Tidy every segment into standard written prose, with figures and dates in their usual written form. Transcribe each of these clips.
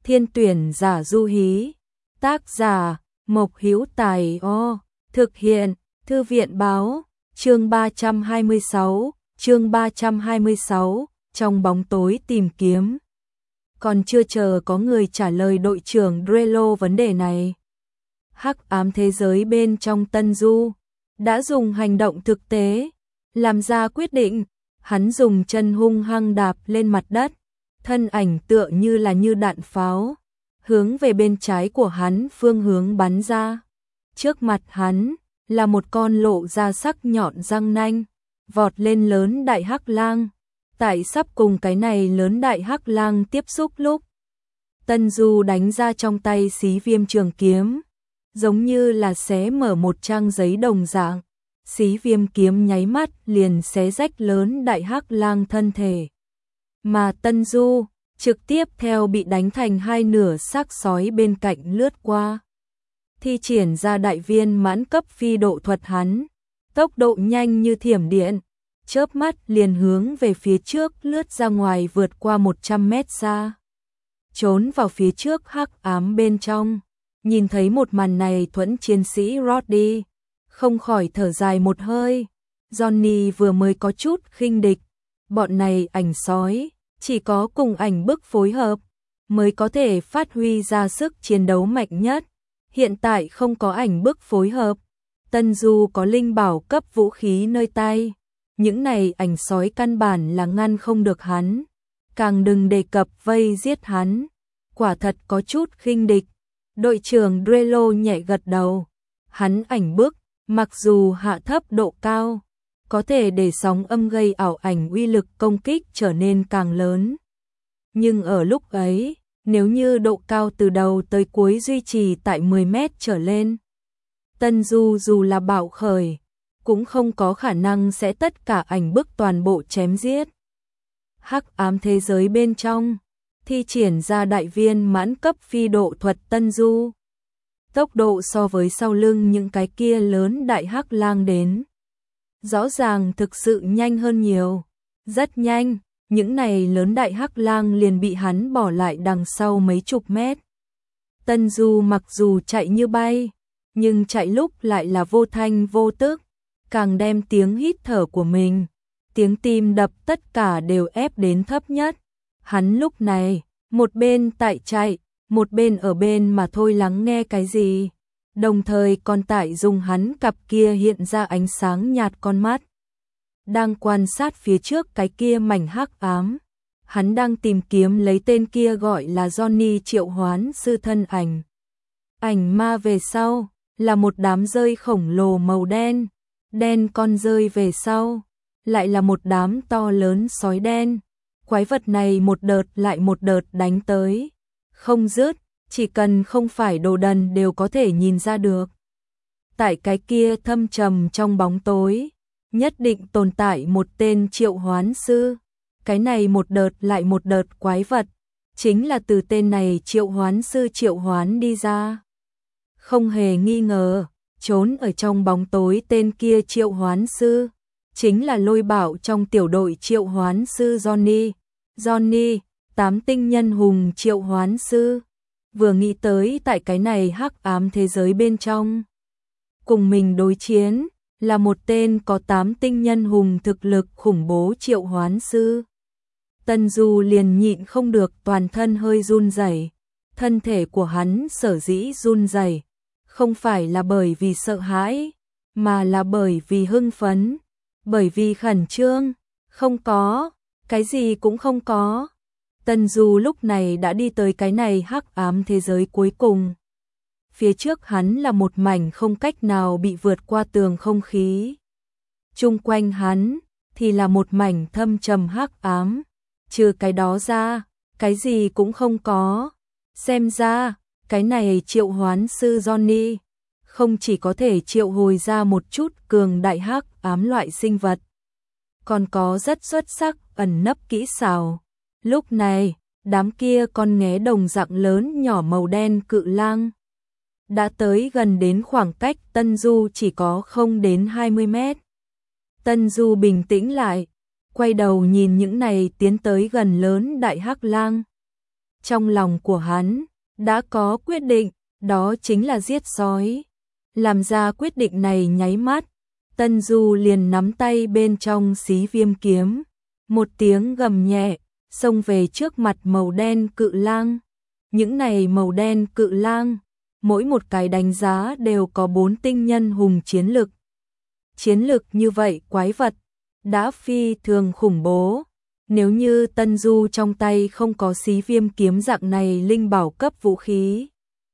Thiên tuyển giả Du Hí. Tác giả Mộc Hữu Tài. Thực hiện Thư viện báo. Chương 326, trong bóng tối tìm kiếm. Còn chưa chờ có người trả lời đội trưởng Drello vấn đề này, hắc ám thế giới bên trong Tân Du đã dùng hành động thực tế làm ra quyết định. Hắn dùng chân hung hăng đạp lên mặt đất, thân ảnh tựa như là như đạn pháo, hướng về bên trái của hắn phương hướng bắn ra. Trước mặt hắn là một con lộ ra sắc nhọn răng nanh, vọt lên lớn đại hắc lang. Tại sắp cùng cái này lớn đại hắc lang tiếp xúc lúc, Tân Du đánh ra trong tay xí viêm trường kiếm, giống như là xé mở một trang giấy đồng dạng. Xí viêm kiếm nháy mắt liền xé rách lớn đại hắc lang thân thể, mà Tân Du trực tiếp theo bị đánh thành hai nửa, xác sói bên cạnh lướt qua. Thi triển ra đại viên mãn cấp phi độ thuật hắn, tốc độ nhanh như thiểm điện, chớp mắt liền hướng về phía trước lướt ra ngoài, vượt qua 100 mét xa, trốn vào phía trước hắc ám bên trong. Nhìn thấy một màn này, thuẫn chiến sĩ Roddy không khỏi thở dài một hơi. Johnny vừa mới có chút khinh địch, bọn này ảnh sói chỉ có cùng ảnh bức phối hợp mới có thể phát huy ra sức chiến đấu mạnh nhất. Hiện tại không có ảnh bức phối hợp, Tân Du có linh bảo cấp vũ khí nơi tay, những này ảnh sói căn bản là ngăn không được hắn, càng đừng đề cập vây giết hắn. Quả thật có chút khinh địch. Đội trưởng Drello nhẹ gật đầu. Hắn ảnh bức mặc dù hạ thấp độ cao, có thể để sóng âm gây ảo ảnh, uy lực công kích trở nên càng lớn. Nhưng ở lúc ấy, nếu như độ cao từ đầu tới cuối duy trì tại 10 mét trở lên, Tân Du dù là bạo khởi, cũng không có khả năng sẽ tất cả ảnh bức toàn bộ chém giết. Hắc ám thế giới bên trong, thi triển ra đại viên mãn cấp phi độ thuật Tân Du. Tốc độ so với sau lưng những cái kia lớn đại hắc lang đến, rõ ràng thực sự nhanh hơn nhiều. Rất nhanh, những này lớn đại hắc lang liền bị hắn bỏ lại đằng sau mấy chục mét. Tân Du mặc dù chạy như bay, nhưng chạy lúc lại là vô thanh vô tức, càng đem tiếng hít thở của mình, tiếng tim đập tất cả đều ép đến thấp nhất. Hắn lúc này, một bên tại chạy, một bên ở bên mà thôi lắng nghe cái gì, đồng thời còn tại dùng hắn cặp kia hiện ra ánh sáng nhạt con mắt, đang quan sát phía trước cái kia mảnh hắc ám. Hắn đang tìm kiếm lấy tên kia gọi là Johnny triệu hoán sư thân ảnh. Ảnh ma về sau là một đám rơi khổng lồ màu đen, đen con rơi về sau lại là một đám to lớn sói đen. Quái vật này một đợt lại một đợt đánh tới, không dứt, chỉ cần không phải đồ đần đều có thể nhìn ra được. Tại cái kia thâm trầm trong bóng tối, nhất định tồn tại một tên triệu hoán sư. Cái này một đợt lại một đợt quái vật, chính là từ tên này triệu hoán sư triệu hoán đi ra. Không hề nghi ngờ, trốn ở trong bóng tối tên kia triệu hoán sư, chính là Lôi Bảo trong tiểu đội triệu hoán sư Johnny. Johnny, 8 tinh nhân hùng triệu hoán sư. Vừa nghĩ tới tại cái này hắc ám thế giới bên trong, cùng mình đối chiến là một tên có 8 tinh nhân hùng thực lực khủng bố triệu hoán sư, Tân Du liền nhịn không được toàn thân hơi run rẩy. Thân thể của hắn sở dĩ run rẩy, không phải là bởi vì sợ hãi, mà là bởi vì hưng phấn, bởi vì khẩn trương. Không có, cái gì cũng không có. Tân Du lúc này đã đi tới cái này hắc ám thế giới cuối cùng. Phía trước hắn là một mảnh không cách nào bị vượt qua tường không khí. Chung quanh hắn thì là một mảnh thâm trầm hắc ám. Trừ cái đó ra, cái gì cũng không có. Xem ra, cái này triệu hoán sư Johnny không chỉ có thể triệu hồi ra một chút cường đại hắc ám loại sinh vật, còn có rất xuất sắc ẩn nấp kỹ xảo. Lúc này, đám kia con nghé đồng dạng lớn nhỏ màu đen cự lang đã tới gần đến khoảng cách Tân Du chỉ có không đến 20 mét. Tân Du bình tĩnh lại, quay đầu nhìn những này tiến tới gần lớn đại hắc lang. Trong lòng của hắn đã có quyết định, đó chính là giết sói. Làm ra quyết định này nháy mắt, Tân Du liền nắm tay bên trong xí viêm kiếm, một tiếng gầm nhẹ, xông về trước mặt màu đen cự lang. Những này màu đen cự lang, mỗi một cái đánh giá đều có 4 tinh nhân hùng chiến lực. Chiến lực như vậy quái vật, đã phi thường khủng bố. Nếu như Tân Du trong tay không có xí viêm kiếm dạng này linh bảo cấp vũ khí,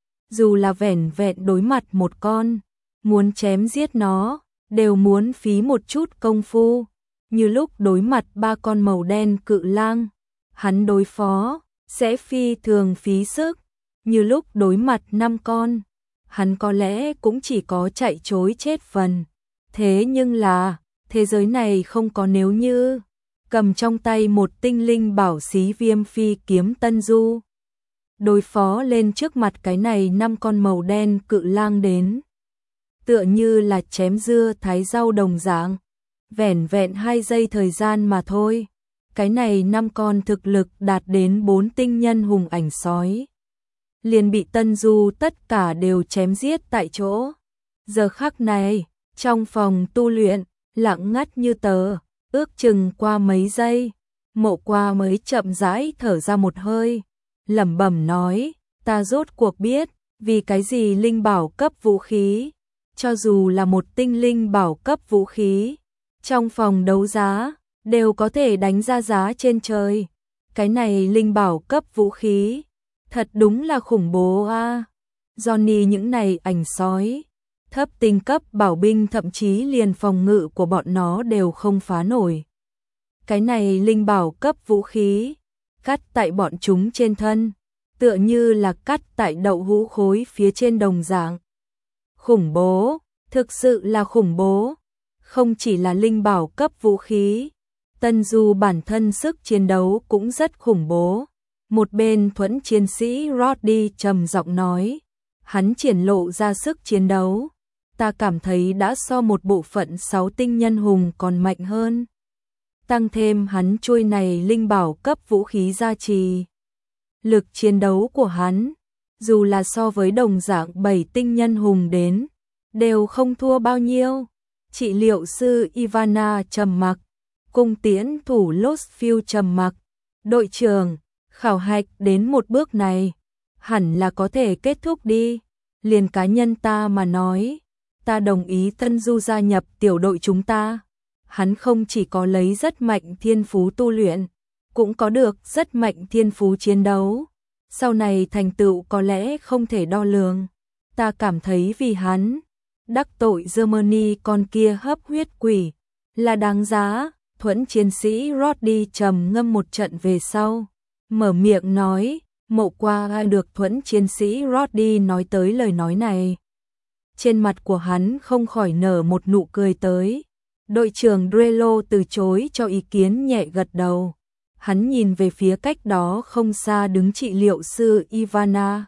dù là vẻn vẹn đối mặt một con, muốn chém giết nó, đều muốn phí một chút công phu. Như lúc đối mặt 3 con màu đen cự lang, hắn đối phó sẽ phi thường phí sức. Như lúc đối mặt 5 con, hắn có lẽ cũng chỉ có chạy trối chết phần. Thế nhưng là, thế giới này không có nếu như. Cầm trong tay một tinh linh bảo xí viêm phi kiếm Tân Du, đối phó lên trước mặt cái này 5 con màu đen cự lang đến, tựa như là chém dưa thái rau đồng dạng. Vẻn vẹn 2 giây thời gian mà thôi, cái này 5 con thực lực đạt đến 4 tinh nhân hùng ảnh sói liền bị Tân Du tất cả đều chém giết tại chỗ. Giờ khắc này, trong phòng tu luyện, lặng ngắt như tờ, ước chừng qua mấy giây, Mộ Qua mới chậm rãi thở ra một hơi, lẩm bẩm nói, ta rốt cuộc biết, vì cái gì linh bảo cấp vũ khí, cho dù là một tinh linh bảo cấp vũ khí, trong phòng đấu giá, đều có thể đánh ra giá trên trời. Cái này linh bảo cấp vũ khí, thật đúng là khủng bố a. Johnny những này ảnh sói, thấp tinh cấp bảo binh thậm chí liền phòng ngự của bọn nó đều không phá nổi. Cái này linh bảo cấp vũ khí, cắt tại bọn chúng trên thân, tựa như là cắt tại đậu hũ khối phía trên đồng dạng. Khủng bố, thực sự là khủng bố. Không chỉ là linh bảo cấp vũ khí, Tân Du bản thân sức chiến đấu cũng rất khủng bố. Một bên thuẫn chiến sĩ Roddy trầm giọng nói, hắn triển lộ ra sức chiến đấu, ta cảm thấy đã so một bộ phận 6 tinh nhân hùng còn mạnh hơn. Tăng thêm hắn chuôi này linh bảo cấp vũ khí gia trì, lực chiến đấu của hắn, dù là so với đồng dạng 7 tinh nhân hùng đến, đều không thua bao nhiêu. Trị liệu sư Ivana trầm mặc, cung tiễn thủ Lostfield trầm mặc. Đội trưởng, khảo hạch đến một bước này, hẳn là có thể kết thúc đi. Liền cá nhân ta mà nói, ta đồng ý Tân Du gia nhập tiểu đội chúng ta. Hắn không chỉ có lấy rất mạnh thiên phú tu luyện, cũng có được rất mạnh thiên phú chiến đấu. Sau này thành tựu có lẽ không thể đo lường. Ta cảm thấy vì hắn, đắc tội Germany con kia hấp huyết quỷ, là đáng giá. Thuẫn chiến sĩ Roddy trầm ngâm một trận về sau, mở miệng nói, Mộ Qua được thuẫn chiến sĩ Roddy nói tới lời nói này. Trên mặt của hắn không khỏi nở một nụ cười tới. Đội trưởng Drello từ chối cho ý kiến nhẹ gật đầu. Hắn nhìn về phía cách đó không xa đứng trị liệu sư Ivana.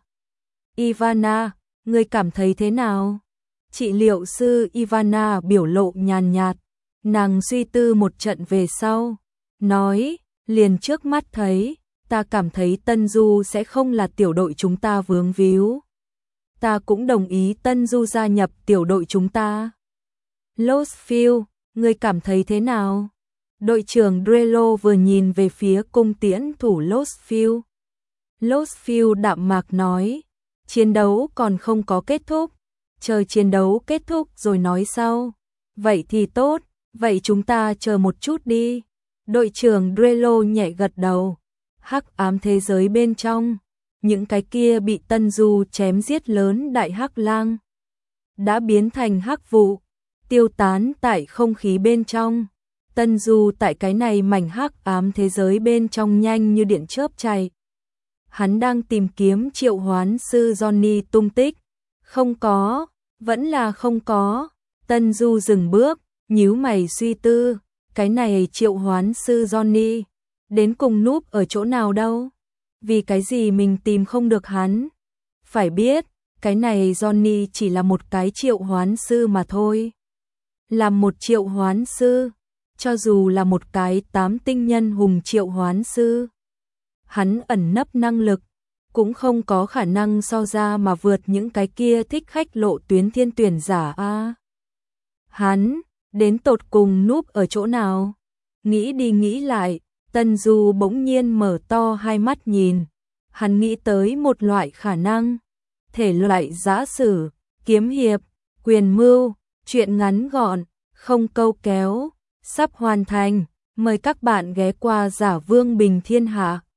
Ivana, ngươi cảm thấy thế nào? Trị liệu sư Ivana biểu lộ nhàn nhạt. Nàng suy tư một trận về sau, nói, liền trước mắt thấy, ta cảm thấy Tân Du sẽ không là tiểu đội chúng ta vướng víu. Ta cũng đồng ý Tân Du gia nhập tiểu đội chúng ta. Lostfield, ngươi cảm thấy thế nào? Đội trưởng Drello vừa nhìn về phía cung tiễn thủ Lostfield. Lostfield đạm mạc nói, chiến đấu còn không có kết thúc, chờ chiến đấu kết thúc rồi nói sau. Vậy thì tốt. Vậy chúng ta chờ một chút đi. Đội trưởng Drello nhẹ gật đầu. Hắc ám thế giới bên trong, những cái kia bị Tân Du chém giết lớn đại hắc lang đã biến thành hắc vụ, tiêu tán tại không khí bên trong. Tân Du tại cái này mảnh hắc ám thế giới bên trong nhanh như điện chớp chạy. Hắn đang tìm kiếm triệu hoán sư Johnny tung tích. Không có, vẫn là không có. Tân Du dừng bước, nhíu mày suy tư, cái này triệu hoán sư Johnny, đến cùng núp ở chỗ nào đâu? Vì cái gì mình tìm không được hắn? Phải biết, cái này Johnny chỉ là một cái triệu hoán sư mà thôi. Làm một triệu hoán sư, cho dù là một cái 8 tinh nhân hùng triệu hoán sư, hắn ẩn nấp năng lực cũng không có khả năng so ra mà vượt những cái kia thích khách lộ tuyến thiên tuyển giả a. Hắn, đến tột cùng núp ở chỗ nào? Nghĩ đi nghĩ lại, Tân Du bỗng nhiên mở to hai mắt nhìn. Hắn nghĩ tới một loại khả năng, thể loại giã sử, kiếm hiệp, quyền mưu, truyện ngắn gọn, không câu kéo, sắp hoàn thành. Mời các bạn ghé qua Giả Vương Bình Thiên Hạ.